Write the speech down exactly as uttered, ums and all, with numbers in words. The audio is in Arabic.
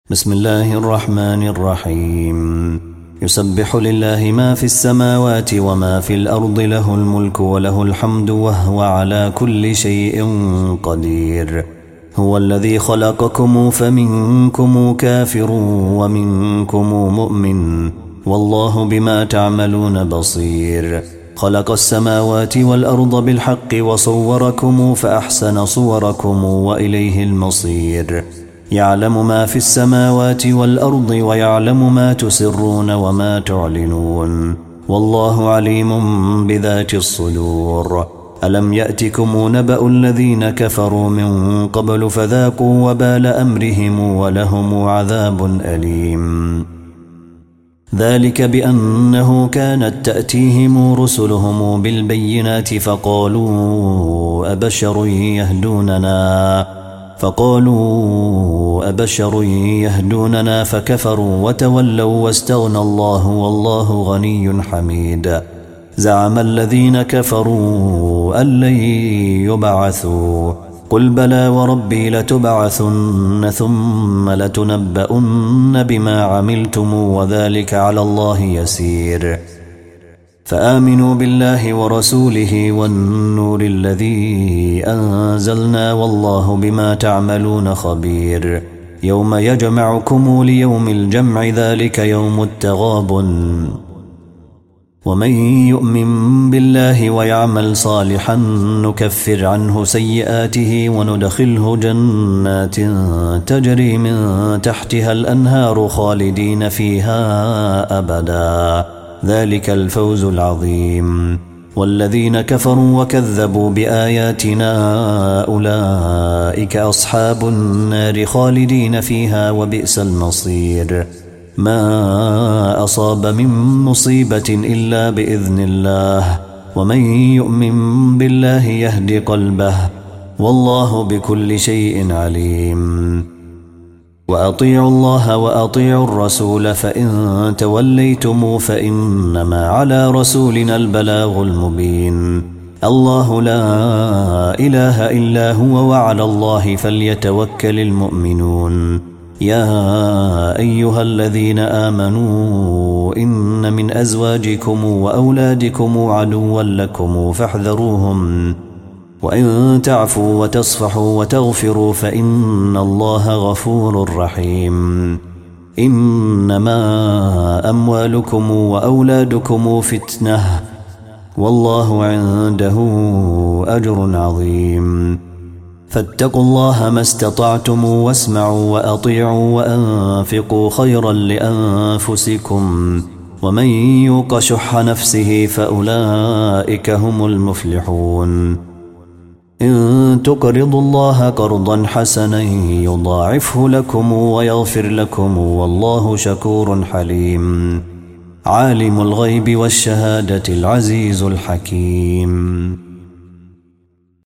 بسم الله الرحمن الرحيم. يسبح لله ما في السماوات وما في الأرض، له الملك وله الحمد وهو على كل شيء قدير. هو الذي خلقكم فمنكم كافر ومنكم مؤمن، والله بما تعملون بصير. خلق السماوات والأرض بالحق وصوركم فأحسن صوركم وإليه المصير. يعلم ما في السماوات والأرض ويعلم ما تسرون وما تعلنون، والله عليم بذات الصدور. ألم يأتكم نبأ الذين كفروا من قبل فذاقوا وبال أمرهم ولهم عذاب أليم. ذلك بأنه كانت تأتيهم رسلهم بالبينات فقالوا أبشر يهدوننا فقالوا أبشر يهدوننا فكفروا وتولوا واستغنى الله والله غني حميد. زعم الذين كفروا أن لن يبعثوا، قل بلى وربي لتبعثن ثم لتنبؤن بما عملتم وذلك على الله يسير. فآمنوا بالله ورسوله والنور الذي أنزلنا والله بما تعملون خبير. يوم يجمعكم ليوم الجمع ذلك يوم التغابن، ومن يؤمن بالله ويعمل صالحا نكفر عنه سيئاته وندخله جنات تجري من تحتها الأنهار خالدين فيها أبدا، ذلك الفوز العظيم. والذين كفروا وكذبوا بآياتنا أولئك أصحاب النار خالدين فيها وبئس المصير. ما أصاب من مصيبة إلا بإذن الله، ومن يؤمن بالله يهد قلبه، والله بكل شيء عليم. وأطيعوا الله وأطيعوا الرسول فإن توليتم فإنما على رسولنا البلاغ المبين. الله لا إله إلا هو وعلى الله فليتوكل المؤمنون. يا أيها الذين آمنوا إن من أزواجكم وأولادكم عدوا لكم فاحذروهم، وإن تعفوا وتصفحوا وتغفروا فإن الله غفور رحيم. إنما أموالكم وأولادكم فتنة، والله عنده أجر عظيم. فاتقوا الله ما استطعتم واسمعوا وأطيعوا وأنفقوا خيرا لأنفسكم، ومن يوق شح نفسه فأولئك هم المفلحون. إن تقرضوا الله قرضا حسنا يضاعفه لكم ويغفر لكم والله شكور حليم. عالم الغيب والشهادة العزيز الحكيم.